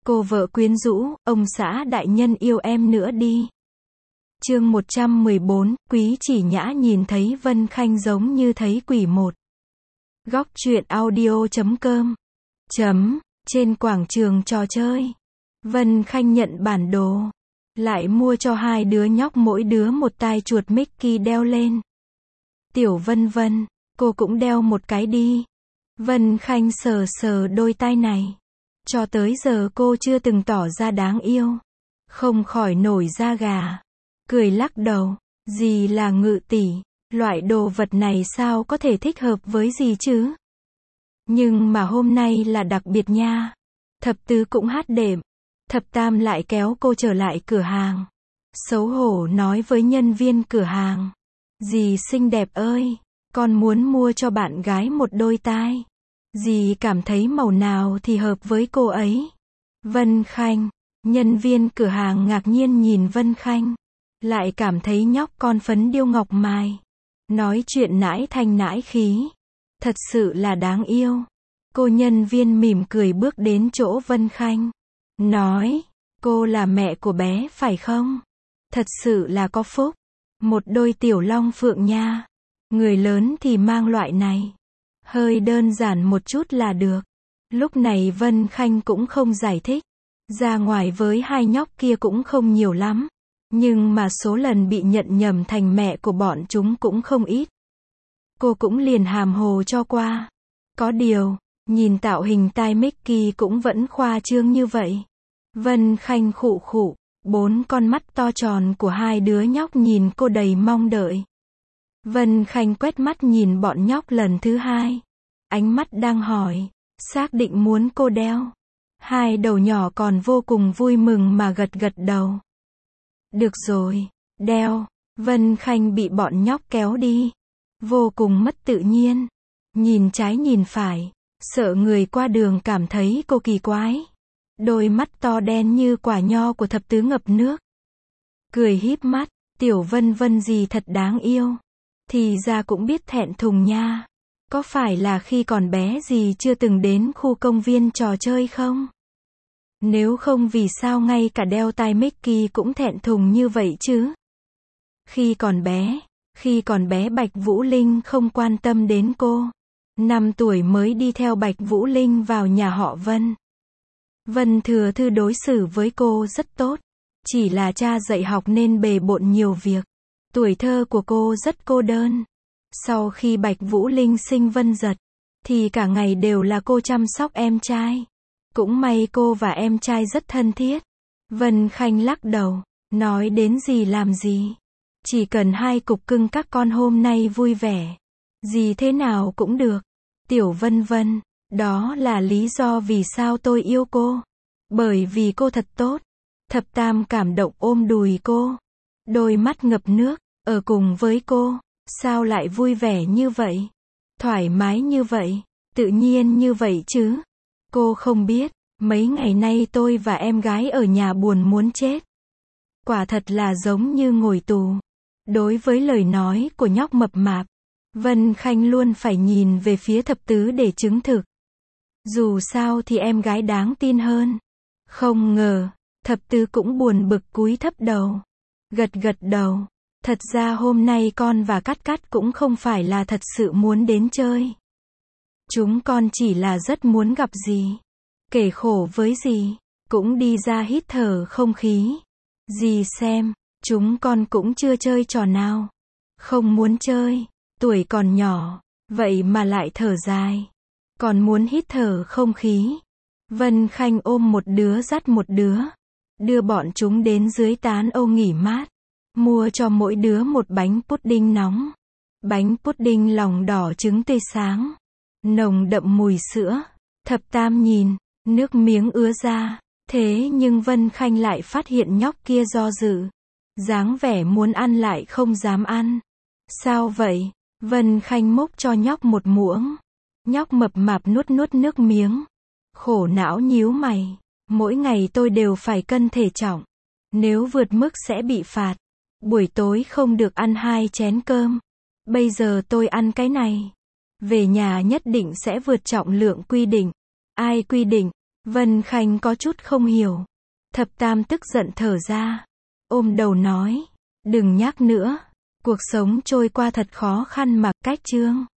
Cô vợ quyến rũ, ông xã đại nhân yêu em nữa đi. Chương 114, Quý Chỉ Nhã nhìn thấy Vân Khanh giống như thấy quỷ một. Góc truyện audio.com. Trên quảng trường trò chơi. Vân Khanh nhận bản đồ. Lại mua cho hai đứa nhóc mỗi đứa một tai chuột Mickey đeo lên. Tiểu Vân Vân, cô cũng đeo một cái đi. Vân Khanh sờ sờ đôi tai này. Cho tới giờ cô chưa từng tỏ ra đáng yêu. Không khỏi nổi da gà. Cười lắc đầu. Dì là Ngự tỷ. Loại đồ vật này sao có thể thích hợp với dì chứ? Nhưng mà hôm nay là đặc biệt nha. Thập tứ cũng hát đệm. Thập tam lại kéo cô trở lại cửa hàng. Xấu hổ nói với nhân viên cửa hàng. Dì xinh đẹp ơi, con muốn mua cho bạn gái một đôi tai. Dì cảm thấy màu nào thì hợp với cô ấy. Vân Khanh. Nhân viên cửa hàng ngạc nhiên nhìn Vân Khanh. Lại cảm thấy nhóc con phấn điêu ngọc mài. Nói chuyện nãi thanh nãi khí. Thật sự là đáng yêu. Cô nhân viên mỉm cười bước đến chỗ Vân Khanh. Nói, cô là mẹ của bé phải không? Thật sự là có phúc. Một đôi tiểu long phượng nha. Người lớn thì mang loại này. Hơi đơn giản một chút là được. Lúc này Vân Khanh cũng không giải thích. Ra ngoài với hai nhóc kia cũng không nhiều lắm. Nhưng mà số lần bị nhận nhầm thành mẹ của bọn chúng cũng không ít. Cô cũng liền hàm hồ cho qua. Có điều, nhìn tạo hình tai Mickey cũng vẫn khoa trương như vậy. Vân Khanh khụ khụ, bốn con mắt to tròn của hai đứa nhóc nhìn cô đầy mong đợi. Vân Khanh quét mắt nhìn bọn nhóc lần thứ hai. Ánh mắt đang hỏi, xác định muốn cô đeo. Hai đầu nhỏ còn vô cùng vui mừng mà gật gật đầu. Được rồi, đeo. Vân Khanh bị bọn nhóc kéo đi. Vô cùng mất tự nhiên. Nhìn trái nhìn phải. Sợ người qua đường cảm thấy cô kỳ quái. Đôi mắt to đen như quả nho của thập tứ ngập nước. Cười híp mắt. Tiểu Vân Vân gì thật đáng yêu. Thì ra cũng biết thẹn thùng nha. Có phải là khi còn bé gì chưa từng đến khu công viên trò chơi không? Nếu không vì sao ngay cả đeo tai Mickey cũng thẹn thùng như vậy chứ? Khi còn bé Bạch Vũ Linh không quan tâm đến cô. 5 tuổi mới đi theo Bạch Vũ Linh vào nhà họ Vân. Vân Thừa Thư đối xử với cô rất tốt. Chỉ là cha dạy học nên bề bộn nhiều việc. Tuổi thơ của cô rất cô đơn. Sau khi Bạch Vũ Linh sinh Vân Giật, thì cả ngày đều là cô chăm sóc em trai. Cũng may cô và em trai rất thân thiết. Vân Khanh lắc đầu, nói đến gì làm gì. Chỉ cần hai cục cưng các con hôm nay vui vẻ. Gì thế nào cũng được. Tiểu Vân Vân, đó là lý do vì sao tôi yêu cô. Bởi vì cô thật tốt. Thập tam cảm động ôm đùi cô. Đôi mắt ngập nước, ở cùng với cô. Sao lại vui vẻ như vậy? Thoải mái như vậy, tự nhiên như vậy chứ? Cô không biết, mấy ngày nay tôi và em gái ở nhà buồn muốn chết. Quả thật là giống như ngồi tù. Đối với lời nói của nhóc mập mạp, Vân Khanh luôn phải nhìn về phía thập tứ để chứng thực. Dù sao thì em gái đáng tin hơn. Không ngờ, thập tứ cũng buồn bực cúi thấp đầu. Gật gật đầu. Thật ra hôm nay con và Cát Cát cũng không phải là thật sự muốn đến chơi. Chúng con chỉ là rất muốn gặp dì. Kể khổ với dì. Cũng đi ra hít thở không khí. Dì xem, chúng con cũng chưa chơi trò nào. Không muốn chơi. Tuổi còn nhỏ. Vậy mà lại thở dài. Còn muốn hít thở không khí. Vân Khanh ôm một đứa dắt một đứa. Đưa bọn chúng đến dưới tán âu nghỉ mát. Mua cho mỗi đứa một bánh pudding nóng. Bánh pudding lòng đỏ trứng tươi sáng. Nồng đậm mùi sữa. Thập tam nhìn, nước miếng ứa ra. Thế nhưng Vân Khanh lại phát hiện nhóc kia do dự. Dáng vẻ muốn ăn lại không dám ăn. Sao vậy? Vân Khanh múc cho nhóc một muỗng. Nhóc mập mạp nuốt nuốt nước miếng. Khổ não nhíu mày. Mỗi ngày tôi đều phải cân thể trọng. Nếu vượt mức sẽ bị phạt. Buổi tối không được ăn 2 chén cơm. Bây giờ tôi ăn cái này. Về nhà nhất định sẽ vượt trọng lượng quy định. Ai quy định? Vân Khanh có chút không hiểu. Thập Tam tức giận thở ra. Ôm đầu nói. Đừng nhắc nữa. Cuộc sống trôi qua thật khó khăn mà, cách Trương